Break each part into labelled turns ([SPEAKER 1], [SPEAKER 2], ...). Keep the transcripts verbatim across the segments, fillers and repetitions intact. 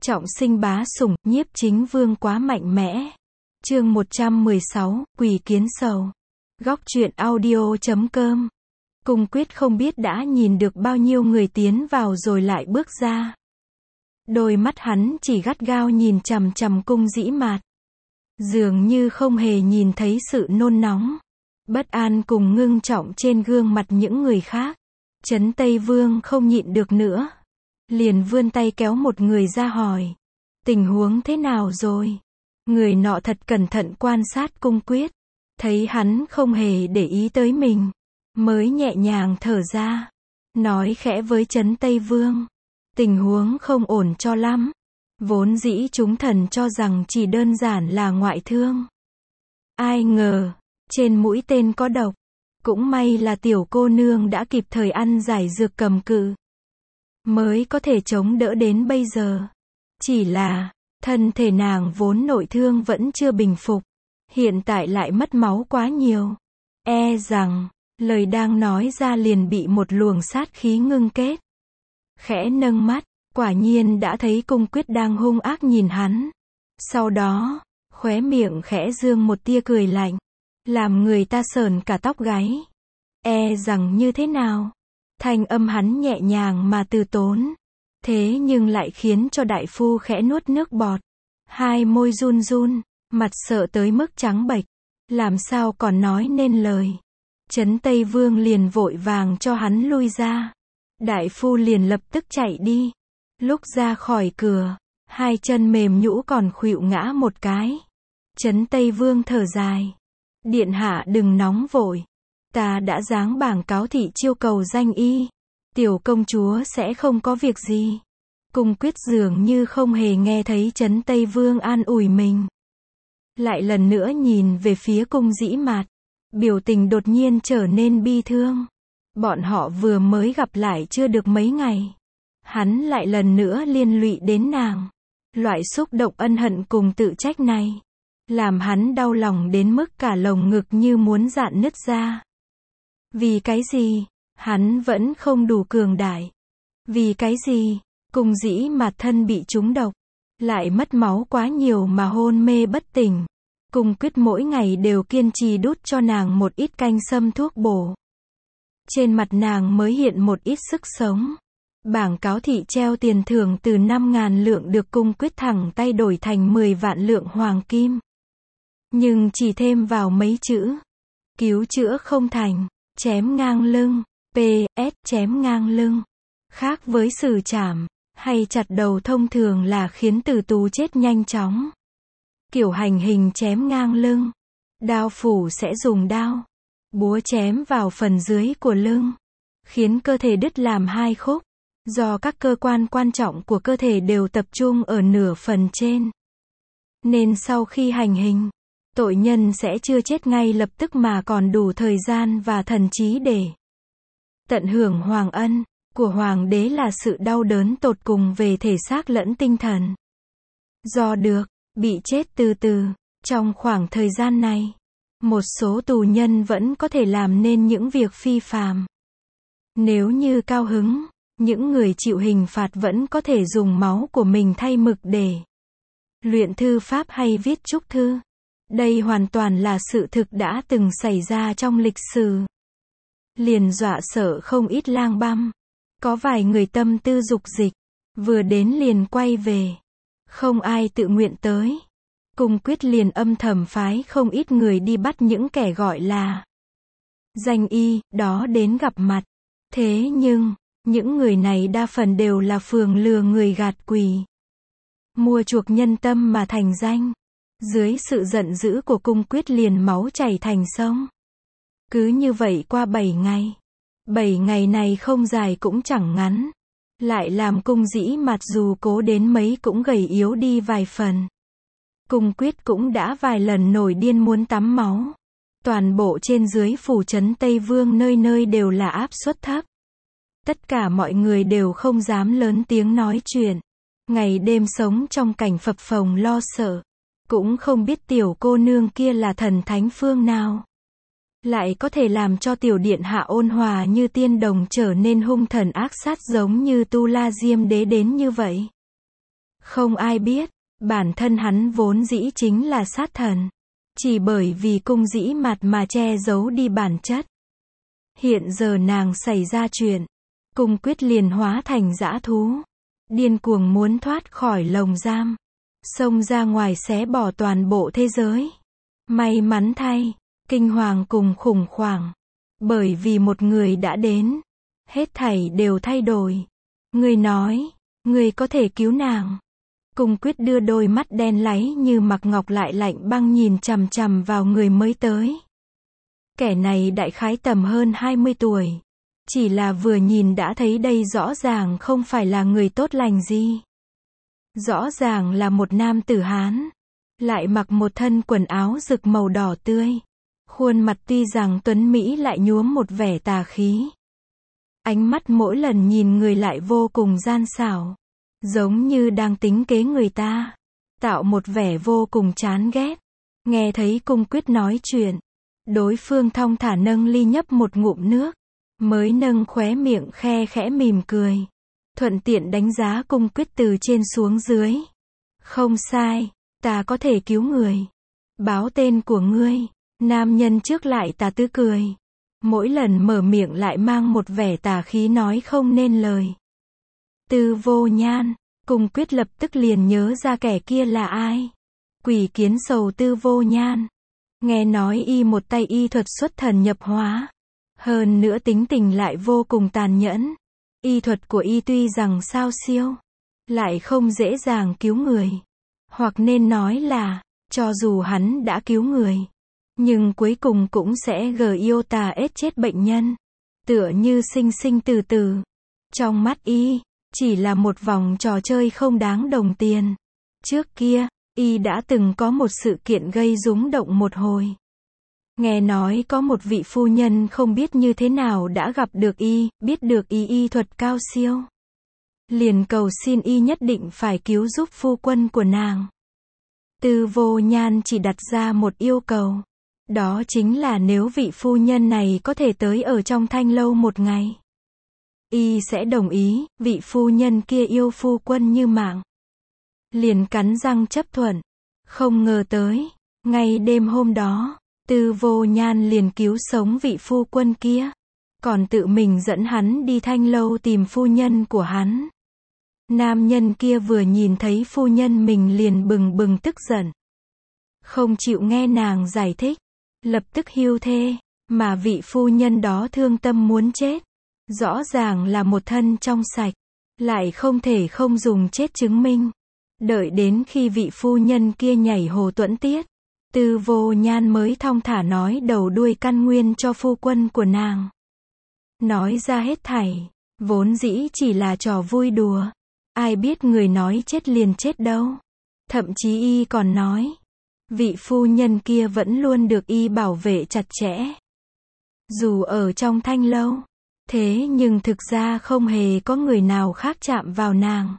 [SPEAKER 1] Trọng sinh bá sủng, nhiếp chính vương quá mạnh mẽ. Chương một trăm mười sáu, Quỷ kiến sầu. Góc truyện audio chấm com. Cung Quyết không biết đã nhìn được bao nhiêu người tiến vào rồi lại bước ra. Đôi mắt hắn chỉ gắt gao nhìn chằm chằm Cung Dĩ Mạt. Dường như không hề nhìn thấy sự nôn nóng, bất an cùng ngưng trọng trên gương mặt những người khác. Trấn Tây Vương không nhịn được nữa, liền vươn tay kéo một người ra hỏi, tình huống thế nào rồi? Người nọ thật cẩn thận quan sát Cung Quyết, thấy hắn không hề để ý tới mình, mới nhẹ nhàng thở ra, nói khẽ với Trấn Tây Vương, tình huống không ổn cho lắm. Vốn dĩ chúng thần cho rằng chỉ đơn giản là ngoại thương. Ai ngờ, trên mũi tên có độc. Cũng may là tiểu cô nương đã kịp thời ăn giải dược cầm cự, mới có thể chống đỡ đến bây giờ. Chỉ là, thân thể nàng vốn nội thương vẫn chưa bình phục, hiện tại lại mất máu quá nhiều. E rằng, lời đang nói ra liền bị một luồng sát khí ngưng kết. Khẽ nâng mắt, quả nhiên đã thấy Cung Quyết đang hung ác nhìn hắn. Sau đó, khóe miệng khẽ dương một tia cười lạnh, làm người ta sởn cả tóc gáy. E rằng như thế nào? Thanh âm hắn nhẹ nhàng mà từ tốn, thế nhưng lại khiến cho đại phu khẽ nuốt nước bọt. Hai môi run run, mặt sợ tới mức trắng bệch, làm sao còn nói nên lời. Trấn Tây Vương liền vội vàng cho hắn lui ra. Đại phu liền lập tức chạy đi. Lúc ra khỏi cửa, hai chân mềm nhũn còn khuỵu ngã một cái. Trấn Tây Vương thở dài, điện hạ đừng nóng vội, ta đã giáng bảng cáo thị chiêu cầu danh y, tiểu công chúa sẽ không có việc gì. Cung Quyết dường như không hề nghe thấy Trấn Tây Vương an ủi mình, lại lần nữa nhìn về phía Cung Dĩ Mạt, biểu tình đột nhiên trở nên bi thương. Bọn họ vừa mới gặp lại chưa được mấy ngày, hắn lại lần nữa liên lụy đến nàng. Loại xúc động ân hận cùng tự trách này, làm hắn đau lòng đến mức cả lồng ngực như muốn rạn nứt ra. Vì cái gì? Hắn vẫn không đủ cường đại. Vì cái gì? Cung Dĩ Mạt thân bị trúng độc, lại mất máu quá nhiều mà hôn mê bất tỉnh. Cung Quyết mỗi ngày đều kiên trì đút cho nàng một ít canh sâm thuốc bổ. Trên mặt nàng mới hiện một ít sức sống. Bảng cáo thị treo tiền thưởng từ năm ngàn lượng được Cung Quyết thẳng tay đổi thành mười vạn lượng hoàng kim. Nhưng chỉ thêm vào mấy chữ, cứu chữa không thành, chém ngang lưng, pê ét chém ngang lưng. Khác với xử trảm, hay chặt đầu thông thường là khiến tử tù chết nhanh chóng. Kiểu hành hình chém ngang lưng, đao phủ sẽ dùng đao, búa chém vào phần dưới của lưng, khiến cơ thể đứt làm hai khúc. Do các cơ quan quan trọng của cơ thể đều tập trung ở nửa phần trên, nên sau khi hành hình, tội nhân sẽ chưa chết ngay lập tức mà còn đủ thời gian và thần trí để tận hưởng hoàng ân của hoàng đế là sự đau đớn tột cùng về thể xác lẫn tinh thần. Do được bị chết từ từ, trong khoảng thời gian này, một số tù nhân vẫn có thể làm nên những việc phi phàm. Nếu như cao hứng, những người chịu hình phạt vẫn có thể dùng máu của mình thay mực để luyện thư pháp hay viết chúc thư. Đây hoàn toàn là sự thực đã từng xảy ra trong lịch sử. Liền dọa sợ không ít lang băm. Có vài người tâm tư dục dịch, vừa đến liền quay về. Không ai tự nguyện tới. Cung Quyết liền âm thầm phái không ít người đi bắt những kẻ gọi là danh y, đó đến gặp mặt. Thế nhưng, những người này đa phần đều là phường lừa người gạt quỷ, mua chuộc nhân tâm mà thành danh. Dưới sự giận dữ của Cung Quyết liền máu chảy thành sông. Cứ như vậy qua bảy ngày. Bảy ngày này không dài cũng chẳng ngắn. Lại làm Cung Dĩ Mạt dù cố đến mấy cũng gầy yếu đi vài phần. Cung Quyết cũng đã vài lần nổi điên muốn tắm máu. Toàn bộ trên dưới phủ trấn Tây Vương nơi nơi đều là áp suất thấp. Tất cả mọi người đều không dám lớn tiếng nói chuyện. Ngày đêm sống trong cảnh phập phồng lo sợ. Cũng không biết tiểu cô nương kia là thần thánh phương nào, lại có thể làm cho tiểu điện hạ ôn hòa như tiên đồng trở nên hung thần ác sát giống như Tu La Diêm Đế đến như vậy. Không ai biết, bản thân hắn vốn dĩ chính là sát thần. Chỉ bởi vì cung dĩ mặt mà che giấu đi bản chất. Hiện giờ nàng xảy ra chuyện. Cung quyết liền hóa thành dã thú. Điên cuồng muốn thoát khỏi lồng giam. Xông ra ngoài xé bỏ toàn bộ thế giới. May mắn thay, kinh hoàng cùng khủng hoảng. Bởi vì một người đã đến. Hết thảy đều thay đổi. Người nói, người có thể cứu nàng. Cung quyết đưa đôi mắt đen láy như mặc ngọc lại lạnh băng nhìn chằm chằm vào người mới tới. Kẻ này đại khái tầm hơn hai mươi tuổi. Chỉ là vừa nhìn đã thấy đây rõ ràng không phải là người tốt lành gì. Rõ ràng là một nam tử Hán. Lại mặc một thân quần áo rực màu đỏ tươi. Khuôn mặt tuy rằng tuấn mỹ lại nhuốm một vẻ tà khí. Ánh mắt mỗi lần nhìn người lại vô cùng gian xảo. Giống như đang tính kế người ta. Tạo một vẻ vô cùng chán ghét. Nghe thấy cung quyết nói chuyện. Đối phương thong thả nâng ly nhấp một ngụm nước. Mới nâng khóe miệng khe khẽ mỉm cười. Thuận tiện đánh giá cung quyết từ trên xuống dưới. Không sai, ta có thể cứu người. Báo tên của ngươi. Nam nhân trước lại tà tứ cười. Mỗi lần mở miệng lại mang một vẻ tà khí nói không nên lời. Tư Vô Nhan, cung quyết lập tức liền nhớ ra kẻ kia là ai. Quỷ kiến sầu Tư Vô Nhan. Nghe nói y một tay y thuật xuất thần nhập hóa. Hơn nữa tính tình lại vô cùng tàn nhẫn. Y thuật của y tuy rằng sao siêu, lại không dễ dàng cứu người. Hoặc nên nói là, cho dù hắn đã cứu người, nhưng cuối cùng cũng sẽ gờ yêu tà ết chết bệnh nhân. Tựa như sinh sinh từ từ. Trong mắt y, chỉ là một vòng trò chơi không đáng đồng tiền. Trước kia, y đã từng có một sự kiện gây rúng động một hồi. Nghe nói có một vị phu nhân không biết như thế nào đã gặp được y, biết được y y thuật cao siêu. Liền cầu xin y nhất định phải cứu giúp phu quân của nàng. Tư Vô Nhan chỉ đặt ra một yêu cầu. Đó chính là nếu vị phu nhân này có thể tới ở trong thanh lâu một ngày. Y sẽ đồng ý, vị phu nhân kia yêu phu quân như mạng. Liền cắn răng chấp thuận. Không ngờ tới, ngay đêm hôm đó, Tư Vô Nhan liền cứu sống vị phu quân kia. Còn tự mình dẫn hắn đi thanh lâu tìm phu nhân của hắn. Nam nhân kia vừa nhìn thấy phu nhân mình liền bừng bừng tức giận. Không chịu nghe nàng giải thích. Lập tức hưu thê. Mà vị phu nhân đó thương tâm muốn chết. Rõ ràng là một thân trong sạch. Lại không thể không dùng chết chứng minh. Đợi đến khi vị phu nhân kia nhảy hồ tuẫn tiết. Tư Vô Nhan mới thong thả nói đầu đuôi căn nguyên cho phu quân của nàng. Nói ra hết thảy. Vốn dĩ chỉ là trò vui đùa. Ai biết người nói chết liền chết đâu. Thậm chí y còn nói. Vị phu nhân kia vẫn luôn được y bảo vệ chặt chẽ. Dù ở trong thanh lâu. Thế nhưng thực ra không hề có người nào khác chạm vào nàng.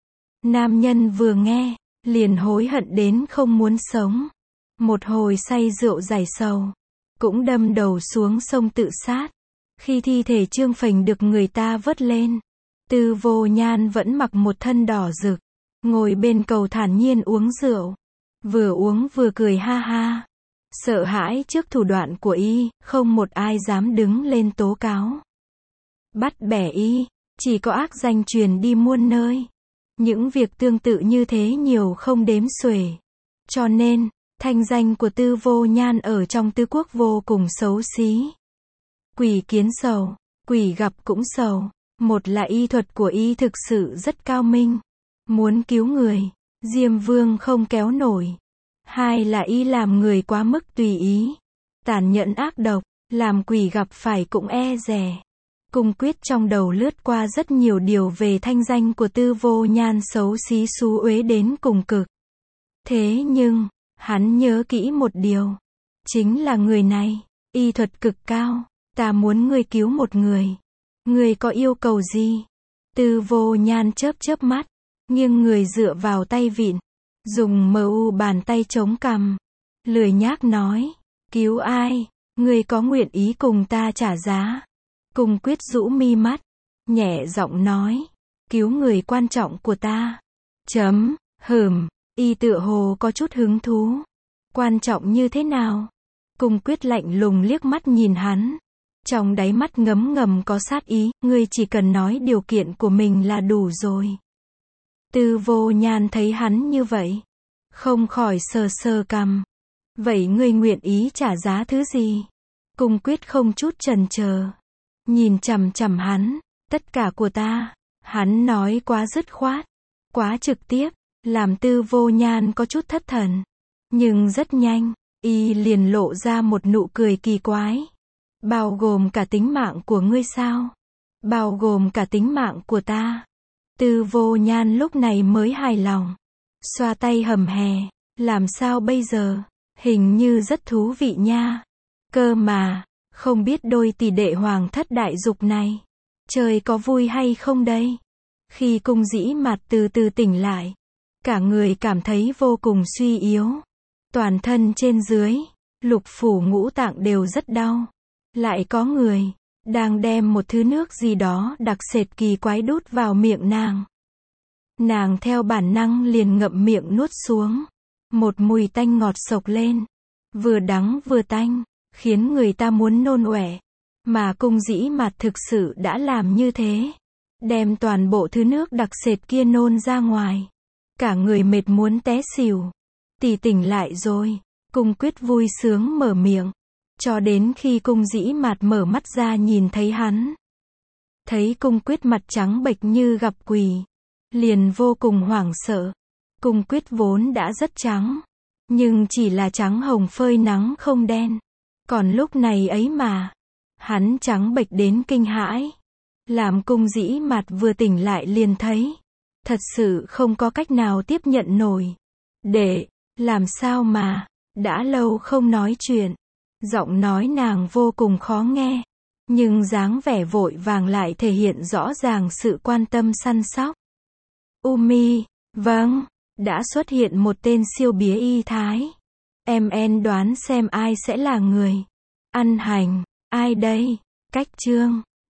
[SPEAKER 1] Nam nhân vừa nghe, liền hối hận đến không muốn sống. Một hồi say rượu giải sầu. Cũng đâm đầu xuống sông tự sát. Khi thi thể Trương Phành được người ta vớt lên. Tư Vô Nhan vẫn mặc một thân đỏ rực. Ngồi bên cầu thản nhiên uống rượu. Vừa uống vừa cười ha ha. Sợ hãi trước thủ đoạn của y, không một ai dám đứng lên tố cáo. Bắt bẻ y, chỉ có ác danh truyền đi muôn nơi. Những việc tương tự như thế nhiều không đếm xuể. Cho nên, thanh danh của Tư Vô Nhan ở trong tứ quốc vô cùng xấu xí. Quỷ kiến sầu, quỷ gặp cũng sầu. Một là y thuật của y thực sự rất cao minh. Muốn cứu người, Diêm Vương không kéo nổi. Hai là y làm người quá mức tùy ý. Tàn nhẫn ác độc, làm quỷ gặp phải cũng e dè. Cung quyết trong đầu lướt qua rất nhiều điều về thanh danh của Tư Vô Nhan xấu xí xú uế đến cùng cực. Thế nhưng, hắn nhớ kỹ một điều. Chính là người này, y thuật cực cao. Ta muốn ngươi cứu một người. Ngươi có yêu cầu gì? Tư Vô Nhan chớp chớp mắt. Nghiêng người dựa vào tay vịn. Dùng mờ u bàn tay chống cằm. Lười nhác nói. Cứu ai? Ngươi có nguyện ý cùng ta trả giá? Cung quyết rũ mi mắt. Nhẹ giọng nói. Cứu người quan trọng của ta. Chấm, hửm, y tựa hồ có chút hứng thú. Quan trọng như thế nào? Cung Quyết lạnh lùng liếc mắt nhìn hắn. Trong đáy mắt ngấm ngầm có sát ý, ngươi chỉ cần nói điều kiện của mình là đủ rồi. Tư Vô Nhan thấy hắn như vậy, không khỏi sờ sờ cằm. Vậy ngươi nguyện ý trả giá thứ gì? Cung Quyết không chút chần chờ, nhìn chằm chằm hắn. Tất cả của ta. Hắn nói quá dứt khoát, quá trực tiếp, làm Tư Vô Nhan có chút thất thần. Nhưng rất nhanh, y liền lộ ra một nụ cười kỳ quái. Bao gồm cả tính mạng của ngươi sao? Bao gồm cả tính mạng của ta. Tư Vô Nhan lúc này mới hài lòng. Xoa tay hầm hè. Làm sao bây giờ? Hình như rất thú vị nha. Cơ mà, không biết đôi tỷ đệ hoàng thất đại dục này, chơi có vui hay không đây? Khi Cung Dĩ Mạt từ từ tỉnh lại, cả người cảm thấy vô cùng suy yếu. Toàn thân trên dưới, lục phủ ngũ tạng đều rất đau. Lại có người đang đem một thứ nước gì đó đặc sệt kỳ quái đút vào miệng nàng. Nàng theo bản năng liền ngậm miệng nuốt xuống. Một mùi tanh ngọt sộc lên, vừa đắng vừa tanh, khiến người ta muốn nôn ọe. Mà Cung Dĩ Mạt thực sự đã làm như thế, đem toàn bộ thứ nước đặc sệt kia nôn ra ngoài. Cả người mệt muốn té xỉu. Tỷ tỉnh lại rồi. Cung Quyết vui sướng mở miệng. Cho đến khi Cung Dĩ Mạt mở mắt ra nhìn thấy hắn. Thấy Cung Quyết mặt trắng bệch như gặp quỷ, liền vô cùng hoảng sợ. Cung Quyết vốn đã rất trắng, nhưng chỉ là trắng hồng phơi nắng không đen. Còn lúc này ấy mà, hắn trắng bệch đến kinh hãi. Làm Cung Dĩ Mạt vừa tỉnh lại liền thấy, thật sự không có cách nào tiếp nhận nổi. Để, làm sao mà, đã lâu không nói chuyện. Giọng nói nàng vô cùng khó nghe, nhưng dáng vẻ vội vàng lại thể hiện rõ ràng sự quan tâm săn sóc. Umi, vâng, đã xuất hiện một tên siêu bía y thái. Em en đoán xem ai sẽ là người ăn hành, ai đây? Cách Trương,